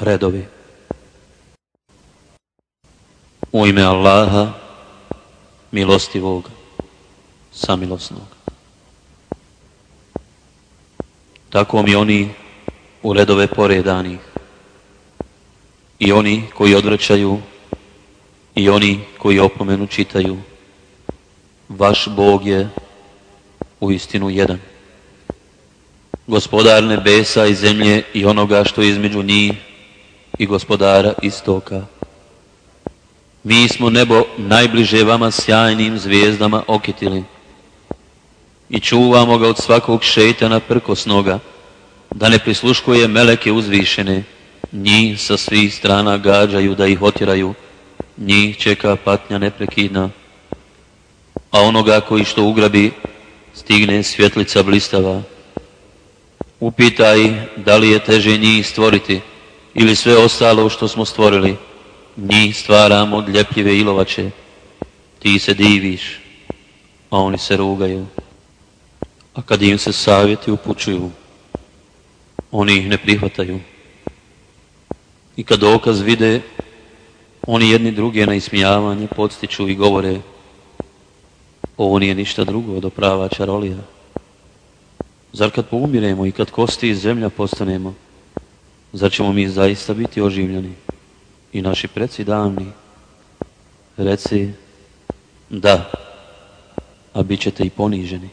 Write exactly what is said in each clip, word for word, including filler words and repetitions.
redovi. U ime Allaha, milostivog, samilosnog. Tako mi oni u redove poredanih, i oni koji odvraćaju, i oni koji opomenu čitaju. Vaš Bog je uistinu jedan. Gospodar nebesa i zemlje i onoga što je između njih i gospodara istoka. Mi smo nebo najbliže vama sjajnim zvijezdama okitili i čuvamo ga od svakog šejtana prkosnoga, da ne prisluškuje meleke uzvišene. Njih sa svih strana gađaju da ih otjeraju, njih čeka patnja neprekidna, a onoga koji što ugrabi stigne svjetlica blistava. Upitaj da li je teže njih stvoriti ili sve ostalo što smo stvorili. Njih stvaramo od ljepljive ilovače. Ti se diviš, a oni se rugaju. A kad im se savjeti upućuju, oni ih ne prihvataju. I kad dokaz vide, oni jedni druge na ismijavanje podstiču i govore: ovo nije ništa drugo do prava čarolija. Zar kad poumiremo i kad kosti iz zemlja postanemo, zar ćemo mi zaista biti oživljeni i naši preci davni? Reci da, a bit ćete i poniženi.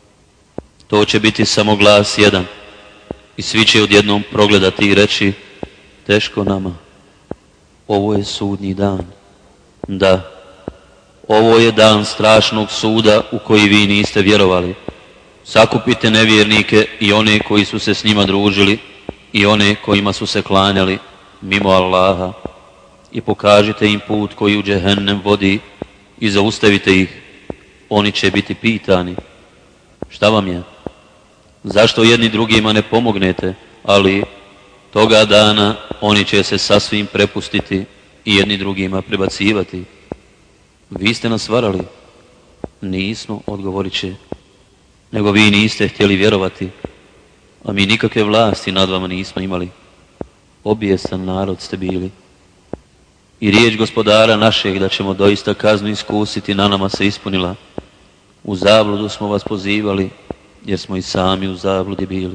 To će biti samo glas jedan i svi će odjednom progledati i reći: teško nama, ovo je sudnji dan. Da, ovo je dan strašnog suda u koji vi niste vjerovali. Sakupite nevjernike i one koji su se s njima družili i one kojima su se klanjali mimo Allaha i pokažite im put koji u džehennem vodi i zaustavite ih. Oni će biti pitani: šta vam je? Zašto jedni drugima ne pomognete? Ali toga dana oni će se sasvim prepustiti i jedni drugima prebacivati. Vi ste nas varali. Nismo, odgovorit će, nego vi niste htjeli vjerovati, a mi nikakve vlasti nad vama nismo imali. Obijesan narod ste bili. I riječ gospodara našeg da ćemo doista kaznu iskusiti na nama se ispunila. U zabludu smo vas pozivali, jer smo i sami u zabludi bili.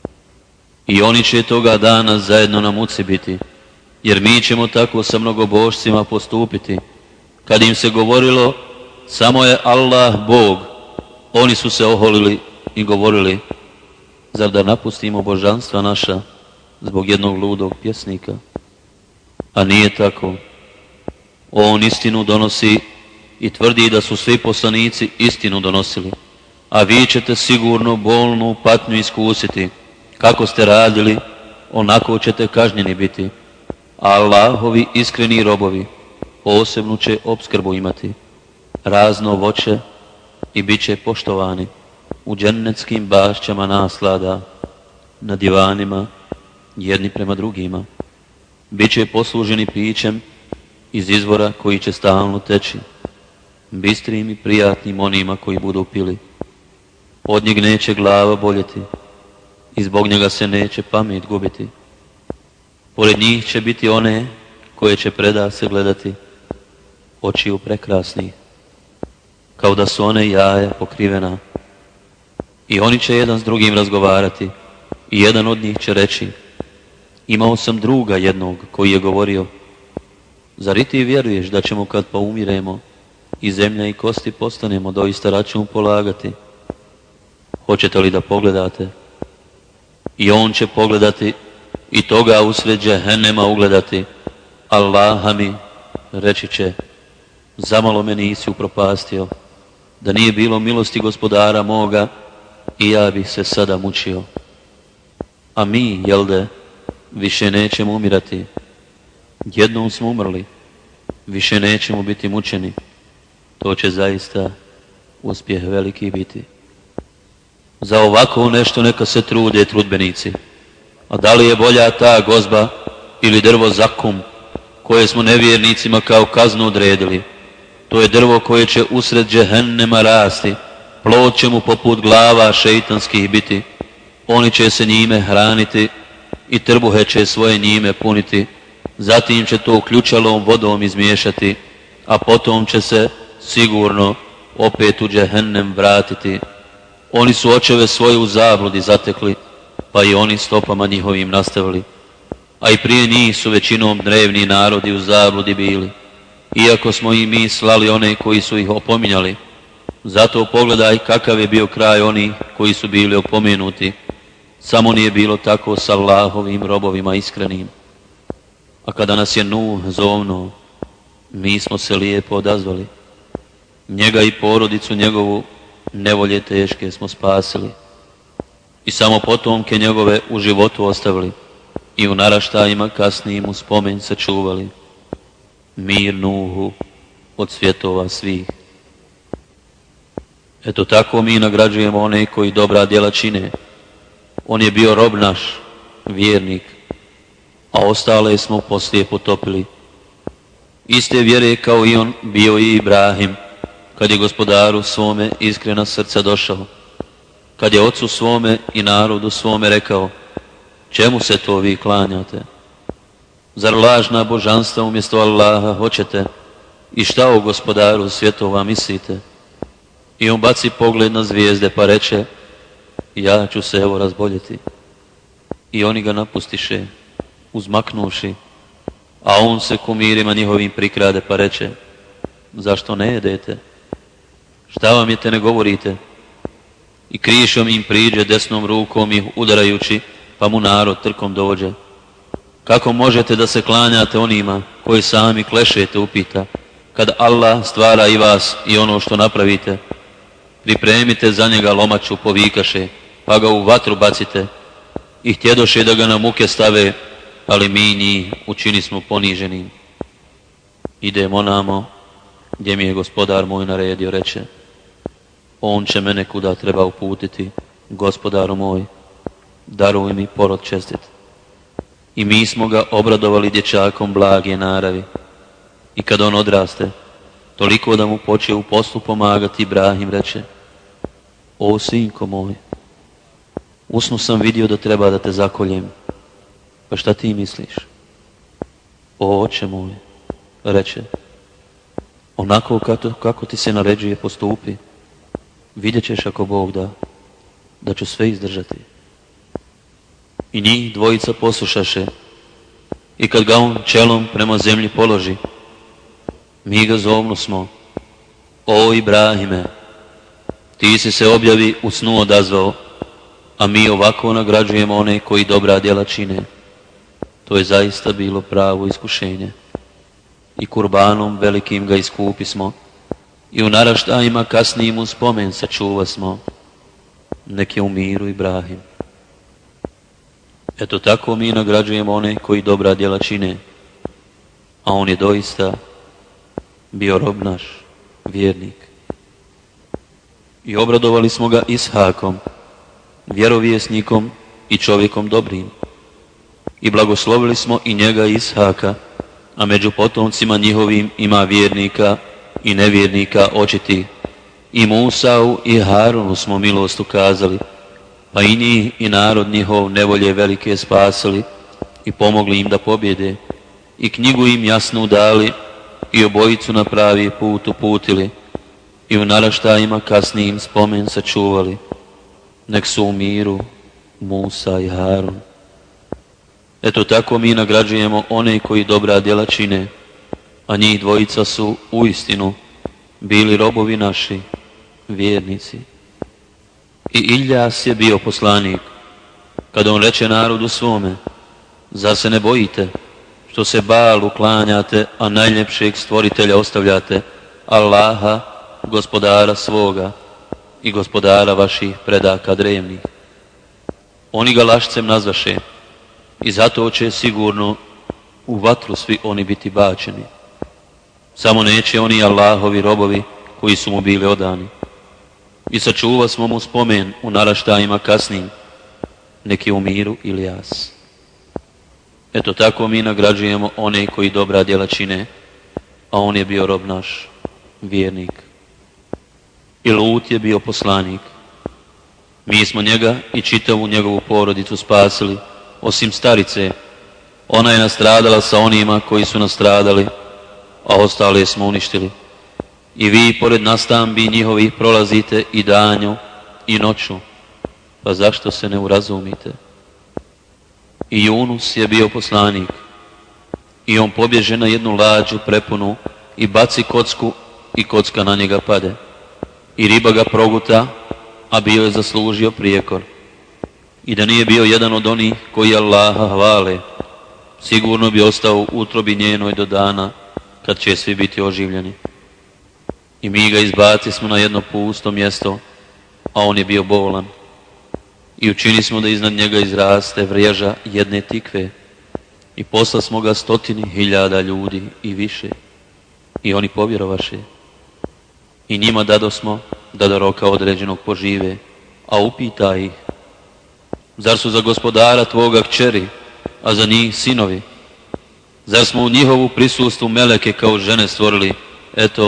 I oni će toga dana zajedno na muci biti, jer mi ćemo tako sa mnogobožcima postupiti. Kad im se govorilo: samo je Allah Bog, oni su se oholili i govorili: zar da napustimo božanstva naša zbog jednog ludog pjesnika? A nije tako. On istinu donosi i tvrdi da su svi poslanici istinu donosili, a vi ćete sigurno bolnu patnju iskusiti. Kako ste radili, onako ćete kažnjeni biti. A Allahovi iskreni robovi posebnu će opskrbu imati, razno voće, i bit će poštovani u džennetskim bašćama naslada, na divanima jedni prema drugima. Biće posluženi pićem iz izvora koji će stalno teći, bistrim i prijatnim onima koji budu pili. Od njeg neće glava boljeti i zbog njega se neće pamet gubiti. Pored njih će biti one koje će preda se gledati, očiju prekrasnih, kao da su one jaja pokrivena. I oni će jedan s drugim razgovarati i jedan od njih će reći: imao sam druga jednog koji je govorio: zar i ti vjeruješ da ćemo kad poumiremo i zemlja i kosti postanemo doista račun polagati? Hoćete li da pogledate? I on će pogledati i toga usred džehennema ugledati. Allaha mi, reći će: zamalo me nisi upropastio, da nije bilo milosti gospodara moga i ja bih se sada mučio. A mi, jelde, više nećemo umirati. Jednom smo umrli, više nećemo biti mučeni. To će zaista uspjeh veliki biti. Za ovako nešto neka se trude trudbenici. A da li je bolja ta gozba ili drvo zakum koje smo nevjernicima kao kaznu odredili? To je drvo koje će usred džehennema rasti, plod će mu poput glava šeitanskih biti. Oni će se njime hraniti i trbuhe će svoje njime puniti, zatim će to ključalom vodom izmiješati, a potom će se sigurno opet u džehennem vratiti. Oni su očeve svoje u zabludi zatekli, pa i oni stopama njihovim nastavili. A i prije njih su većinom drevni narodi u zabludi bili, iako smo i mi slali one koji su ih opominjali. Zato pogledaj kakav je bio kraj onih koji su bili opomenuti. Samo nije bilo tako s Allahovim robovima iskrenim. A kada nas je Nuh zovnuo, mi smo se lijepo odazvali. Njega i porodicu njegovu nevolje teške smo spasili. I samo potomke njegove u životu ostavili i u naraštajima kasnijim u spomen sačuvali. Mir Nuhu od svjetova svih. Eto tako mi nagrađujemo one koji dobra djela čine. On je bio rob naš, vjernik, a ostale smo poslije potopili. Iste vjere kao i on bio i Ibrahim, kad je gospodaru svome iskrena srca došao, kad je ocu svome i narodu svome rekao, čemu se to vi klanjate? Zar lažna božanstva umjesto Allaha hoćete? I šta o gospodaru svjetova mislite? I on baci pogled na zvijezde pa reče, ja ću se evo razboljeti. I oni ga napustiše, uzmaknuši, a on se kumirima njihovim prikrade pa reče, zašto ne jedete? Šta vam je te ne govorite? I krišom im priđe desnom rukom ih udarajući, pa mu narod trkom dođe. Kako možete da se klanjate onima koji sami klešete, upita, kad Allah stvara i vas i ono što napravite? Pripremite za njega lomaču, povikaše, pa ga u vatru bacite. I htjedoše da ga na muke stave, ali mi njih učini smo poniženim. Idemo namo gdje mi je gospodar moj naredio, reče, on će mene kuda treba uputiti, gospodaru moj, daruj mi porod čestit. I mi smo ga obradovali dječakom blage naravi. I kad on odraste, toliko da mu poče u poslu pomagati, Ibrahim reče, o sinko moj, usnu sam vidio da treba da te zakoljem, pa šta ti misliš? O oče moj, reče, onako kako, kako ti se naređuje postupi, vidjet ćeš ako Bog da, da ću sve izdržati. I njih dvojica poslušaše, i kad ga on čelom prema zemlji položi, mi ga zovnu smo, o Ibrahime, ti si se objavi u snu odazvao, a mi ovako nagrađujemo one koji dobra djela čine. To je zaista bilo pravo iskušenje. I kurbanom velikim ga iskupi smo, i u naraštajima kasnijim u spomen sačuva smo. Nek je u miru Ibrahim. Eto tako mi nagrađujemo one koji dobra djela čine, a on je doista bio rob naš, vjernik. I obradovali smo ga Ishakom, vjerovjesnikom i čovjekom dobrim. I blagoslovili smo i njega Ishaka, a među potomcima njihovim ima vjernika i nevjernika očiti. I Musau i Harunu smo milost ukazali, pa i njih i narod njihov nevolje velike spasili i pomogli im da pobjede. I knjigu im jasnu dali i obojicu na pravi put uputili i u naraštajima kasnijim spomen sačuvali. Nek su u miru Musa i Harun. Eto tako mi nagrađujemo one koji dobra djela čine, a njih dvojica su uistinu bili robovi naši, vjernici. I Iljas je bio poslanik, kada on reče narodu svome, zar se ne bojite što se Baalu klanjate, a najljepšeg stvoritelja ostavljate, Allaha, gospodara svoga i gospodara vaših predaka drevnih. Oni ga lašcem nazvaše i zato će sigurno u vatru svi oni biti bačeni. Samo neće oni Allahovi robovi koji su mu bili odani. I sačuva smo mu spomen u naraštajima kasnim, nek je u miru Ilijas. Eto tako mi nagrađujemo one koji dobra djela čine, a on je bio rob naš, vjernik. I Lut je bio poslanik. Mi smo njega i čitavu njegovu porodicu spasili osim starice. Ona je nastradala sa onima koji su nastradali, a ostale smo uništili. I vi pored nastambi njihovih prolazite i danju i noću, pa zašto se ne urazumite? I Junus je bio poslanik, i on pobježe na jednu lađu prepunu i baci kocku i kocka na njega pade. I riba ga proguta, a bio je zaslužio prijekor. I da nije bio jedan od onih koji Allaha hvale, sigurno bi ostao u utrobi njenoj do dana kad će svi biti oživljeni. I mi ga izbaci smo na jedno pusto mjesto, a on je bio bolan. I učini smo da iznad njega izraste vreža jedne tikve. I posla smo ga stotini hiljada ljudi i više. I oni povjerovaše. I njima dadosmo da do roka određenog požive, a upita ih: zar su za gospodara tvoga kćeri, a za njih sinovi? Zar smo u njihovu prisustvu meleke kao žene stvorili? Eto,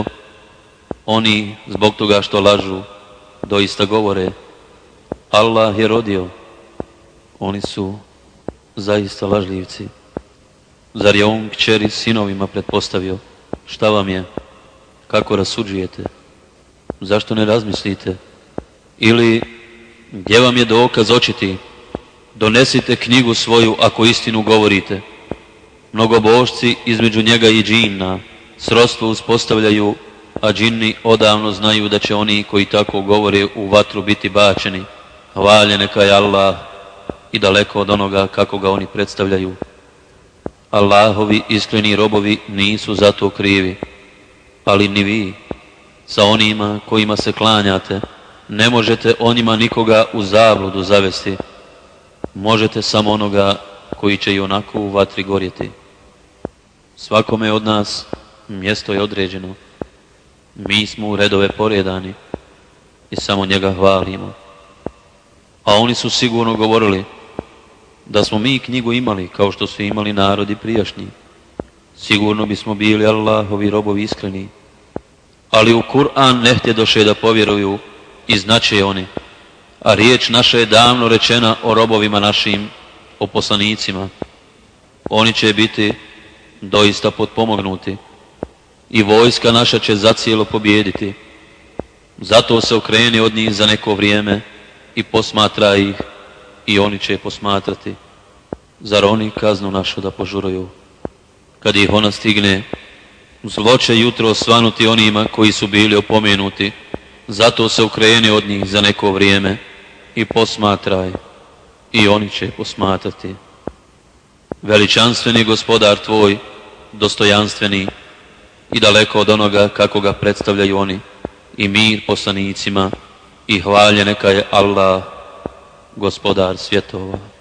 oni zbog toga što lažu doista govore: Allah je rodio. Oni su zaista lažljivci. Zar je on kćeri sinovima pretpostavio? Šta vam je? Kako rasuđujete? Zašto ne razmislite? Ili gdje vam je dokaz očiti? Donesite knjigu svoju ako istinu govorite. Mnogobožci između njega i džinna srodstvo uspostavljaju, a džinni odavno znaju da će oni koji tako govore u vatru biti bačeni. Hvaljen neka je Allah i daleko od onoga kako ga oni predstavljaju. Allahovi iskreni robovi nisu za to krivi, ali ni vi sa onima kojima se klanjate ne možete onima nikoga u zabludu zavesti. Možete samo onoga koji će i onako u vatri gorjeti. Svakome od nas mjesto je određeno. Mi smo u redove poredani i samo njega hvalimo. A oni su sigurno govorili da smo mi knjigu imali kao što su imali narodi prijašnji. Sigurno bismo bili Allahovi robovi iskreni. Ali u Kur'an ne htjedoše da povjeruju i znače oni. A riječ naša je davno rečena o robovima našim, o poslanicima. Oni će biti doista potpomognuti i vojska naša će zacijelo pobijediti. Zato se okreni od njih za neko vrijeme i posmatra ih i oni će je posmatrati. Zar oni kaznu našu da požuruju? Kad ih ona stigne, zlo će jutro osvanuti onima koji su bili opomenuti. Zato se okreni od njih za neko vrijeme i posmatraj i oni će posmatrati. Veličanstveni gospodar tvoj, dostojanstveni i daleko od onoga kako ga predstavljaju oni, i mir poslanicima, i hvaljen neka je Allah, gospodar svjetova.